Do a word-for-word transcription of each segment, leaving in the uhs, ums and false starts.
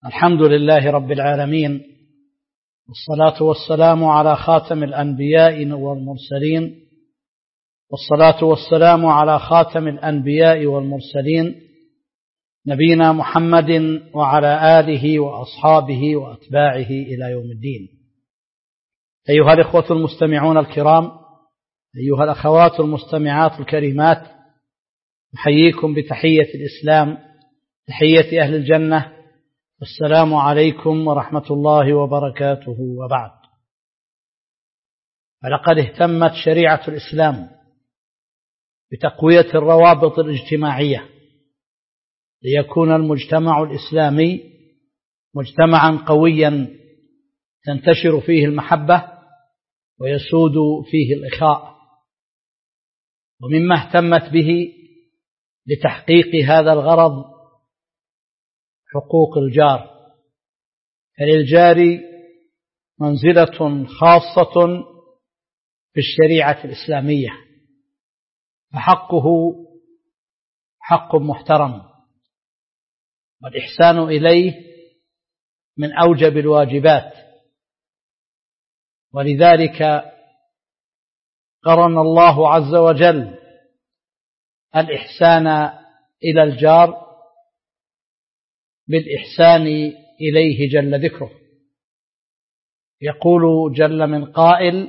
الحمد لله رب العالمين، والصلاة والسلام على خاتم الأنبياء والمرسلين والصلاة والسلام على خاتم الأنبياء والمرسلين نبينا محمد وعلى آله وأصحابه وأتباعه إلى يوم الدين. أيها الإخوة المستمعون الكرام، أيها الأخوات المستمعات الكريمات، أحييكم بتحية الإسلام، تحية أهل الجنة، السلام عليكم ورحمة الله وبركاته. وبعد، فلقد اهتمت شريعة الإسلام بتقوية الروابط الاجتماعية ليكون المجتمع الإسلامي مجتمعا قويا تنتشر فيه المحبة ويسود فيه الإخاء. ومما اهتمت به لتحقيق هذا الغرض حقوق الجار، فللجار منزلة خاصة في الشريعة الإسلامية، فحقه حق محترم، والإحسان إليه من أوجب الواجبات. ولذلك قرن الله عز وجل الإحسان إلى الجار بالإحسان إليه جل ذكره. يقول جل من قائل: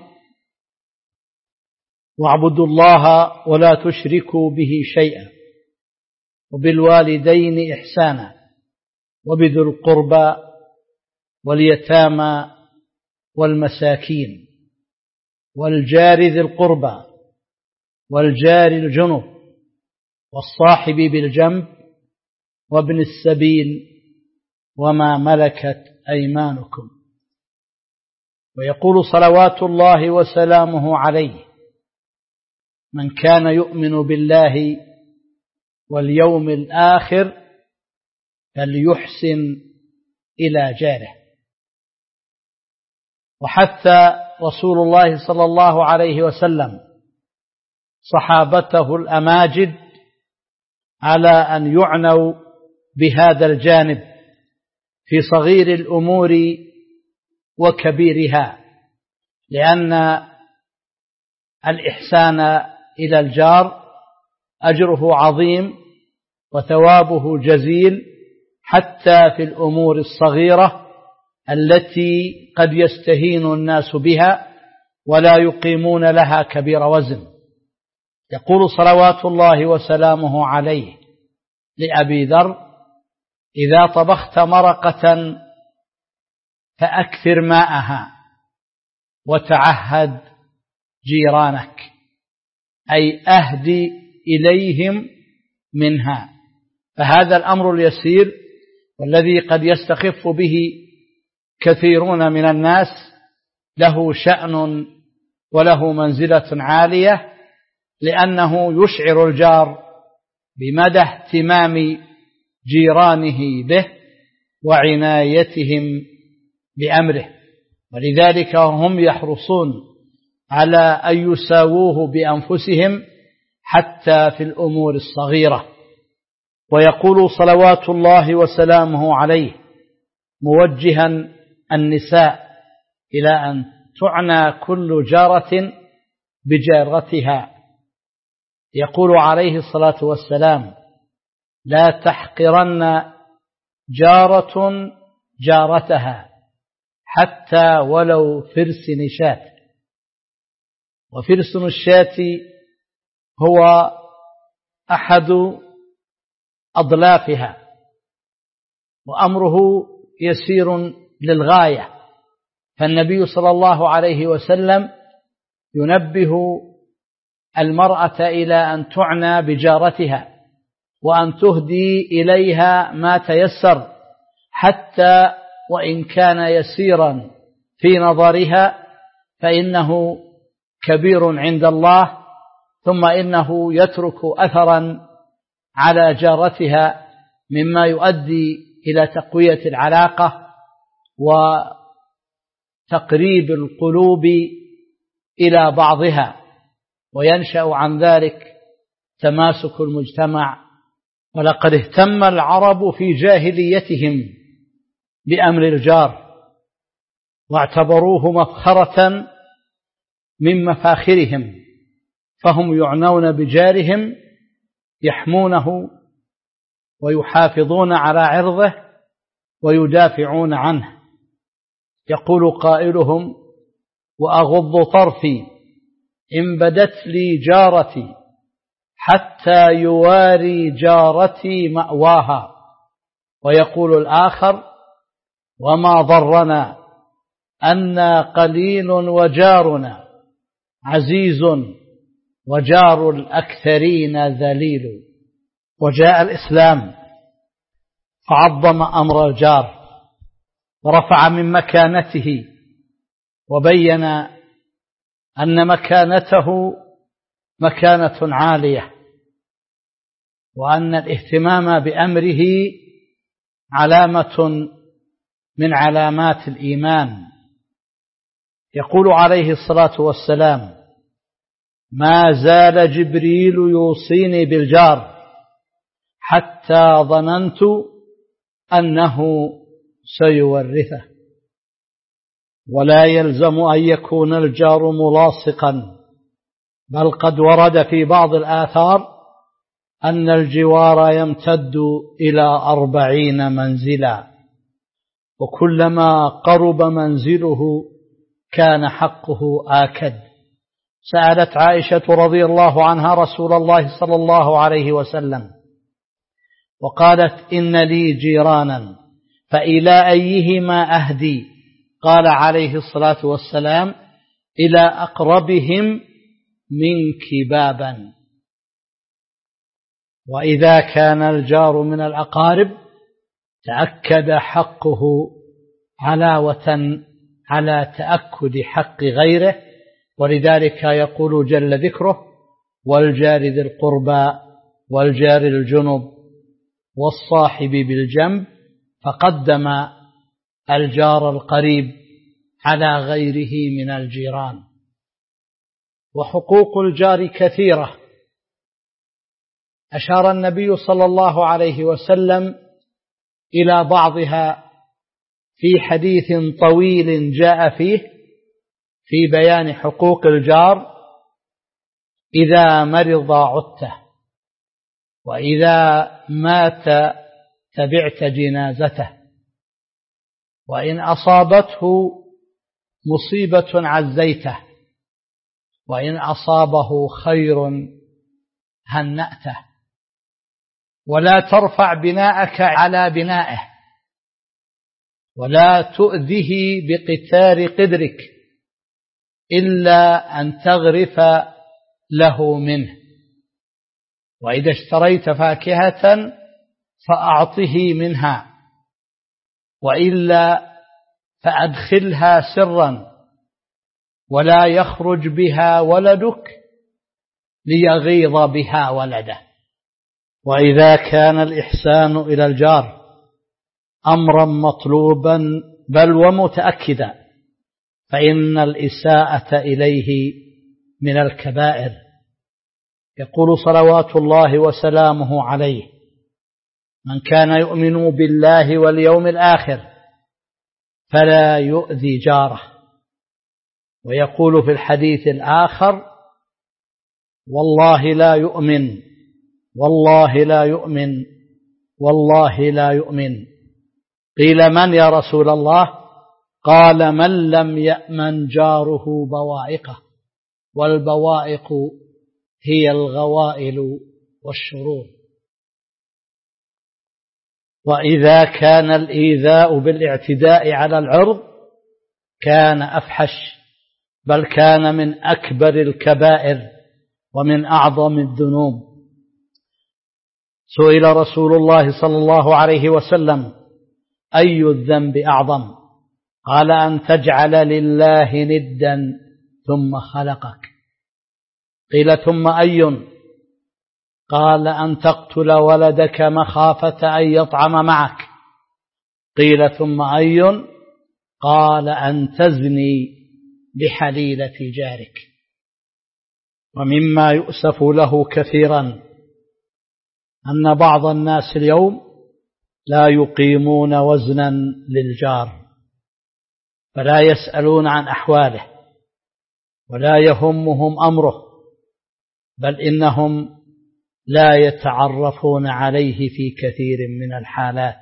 واعبدوا الله ولا تشركوا به شيئا وبالوالدين إحسانا وبذي القربى واليتامى والمساكين والجار ذي القربى والجار الجنب والصاحب بالجنب وابن السبيل وما ملكت أيمانكم. ويقول صلوات الله وسلامه عليه: من كان يؤمن بالله واليوم الآخر فليحسن إلى جاره. وحث رسول الله صلى الله عليه وسلم صحابته الأماجد على أن يعنوا بهذا الجانب في صغير الأمور وكبيرها، لأن الإحسان إلى الجار أجره عظيم وثوابه جزيل، حتى في الأمور الصغيرة التي قد يستهين الناس بها ولا يقيمون لها كبير وزن. يقول صلوات الله وسلامه عليه لأبي ذر: إذا طبخت مرقة فأكثر ماءها وتعهد جيرانك، أي أهدي إليهم منها. فهذا الأمر اليسير والذي قد يستخف به كثيرون من الناس له شأن وله منزلة عالية، لأنه يشعر الجار بمدى اهتمام جيرانه به وعنايتهم بأمره، ولذلك هم يحرصون على أن يساووه بأنفسهم حتى في الأمور الصغيرة. ويقول صلوات الله وسلامه عليه موجها النساء إلى أن تعنى كل جارة بجارتها، يقول عليه الصلاة والسلام: لا تحقرن جارة جارتها حتى ولو فرس نشاة. وفرس الشاة هو أحد أضلافها، وأمره يسير للغاية. فالنبي صلى الله عليه وسلم ينبه المرأة إلى أن تعنى بجارتها وأن تهدي إليها ما تيسر، حتى وإن كان يسيرا في نظرها فإنه كبير عند الله، ثم إنه يترك أثرا على جارتها مما يؤدي إلى تقوية العلاقة وتقريب القلوب إلى بعضها، وينشأ عن ذلك تماسك المجتمع. ولقد اهتم العرب في جاهليتهم بأمر الجار واعتبروه مفخرة من مفاخرهم، فهم يعنون بجارهم يحمونه ويحافظون على عرضه ويدافعون عنه. يقول قائلهم: وأغض طرفي إن بدت لي جارتي حتى يواري جارتي مأواها. ويقول الآخر: وما ضرنا أنا قليل وجارنا عزيز وجار الأكثرين ذليل. وجاء الإسلام فعظم أمر الجار ورفع من مكانته، وبين أن مكانته مكانة عالية، وأن الاهتمام بأمره علامة من علامات الإيمان. يقول عليه الصلاة والسلام: ما زال جبريل يوصيني بالجار حتى ظننت أنه سيورثه. ولا يلزم أن يكون الجار ملاصقا، بل قد ورد في بعض الآثار أن الجوار يمتد إلى أربعين منزلا، وكلما قرب منزله كان حقه آكد. سألت عائشة رضي الله عنها رسول الله صلى الله عليه وسلم وقالت: إن لي جيرانا فإلى أيهما أهدي؟ قال عليه الصلاة والسلام: إلى أقربهم منك بابا. وإذا كان الجار من الأقارب تأكد حقه علاوة على تأكد حق غيره، ولذلك يقول جل ذكره: والجار ذي القربى والجار الجنب والصاحب بالجنب، فقدم الجار القريب على غيره من الجيران. وحقوق الجار كثيرة، أشار النبي صلى الله عليه وسلم إلى بعضها في حديث طويل جاء فيه في بيان حقوق الجار: إذا مرض عدته، وإذا مات تبعت جنازته، وإن أصابته مصيبة عزيته، وإن أصابه خير هنأته، ولا ترفع بناءك على بنائه، ولا تؤذه بقتار قدرك إلا أن تغرف له منه، وإذا اشتريت فاكهة فأعطه منها، وإلا فأدخلها سرا، ولا يخرج بها ولدك ليغيظ بها ولده. وإذا كان الإحسان إلى الجار أمرا مطلوبا بل ومتأكدا، فإن الإساءة إليه من الكبائر. يقول صلوات الله وسلامه عليه: من كان يؤمن بالله واليوم الآخر فلا يؤذي جاره. ويقول في الحديث الآخر: والله لا يؤمن والله لا يؤمن والله لا يؤمن. قيل: من يا رسول الله؟ قال: من لم يأمن جاره بوائقه، والبوائق هي الغوائل والشرور. وإذا كان الإيذاء بالاعتداء على العرض كان أفحش، بل كان من أكبر الكبائر ومن أعظم الذنوب. سئل رسول الله صلى الله عليه وسلم: أي الذنب أعظم؟ قال: أن تجعل لله ندا ثم خلقك. قيل: ثم أي؟ قال: أن تقتل ولدك مخافة أن يطعم معك. قيل: ثم أي؟ قال: أن تزني بحليلة جارك. ومما يؤسف له كثيرا أن بعض الناس اليوم لا يقيمون وزنا للجار، فلا يسألون عن أحواله ولا يهمهم أمره، بل إنهم لا يتعرفون عليه في كثير من الحالات،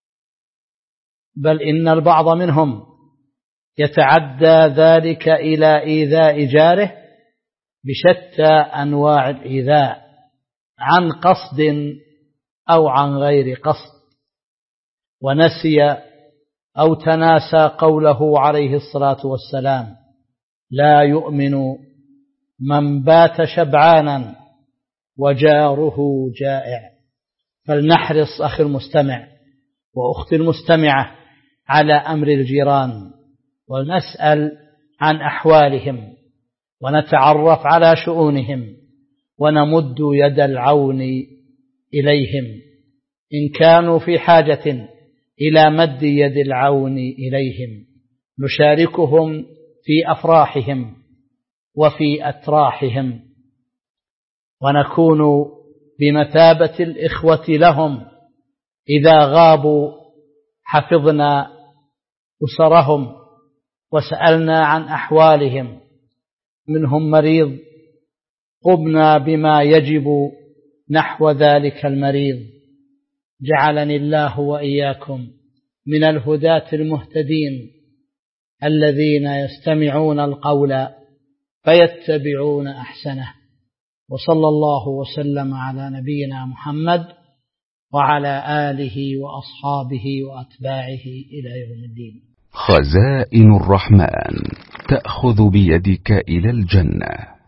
بل إن البعض منهم يتعدى ذلك إلى إيذاء جاره بشتى أنواع الإيذاء عن قصد أو عن غير قصد، ونسي أو تناسى قوله عليه الصلاة والسلام: لا يؤمن من بات شبعانا وجاره جائع. فلنحرص أخي المستمع وأختي المستمعة على أمر الجيران، ونسأل عن أحوالهم ونتعرف على شؤونهم، ونمد يد العون إليهم إن كانوا في حاجة إلى مد يد العون إليهم، نشاركهم في أفراحهم وفي أتراحهم، ونكون بمثابة الإخوة لهم. إذا غابوا حفظنا أسرهم وسألنا عن أحوالهم، منهم مريض قمنا بما يجب نحو ذلك المريض. جعلني الله وإياكم من الهداة المهتدين الذين يستمعون القول فيتبعون أحسنه. وصلى الله وسلم على نبينا محمد وعلى آله وأصحابه وأتباعه إلى يوم الدين. خزائن الرحمن تأخذ بيدك إلى الجنة.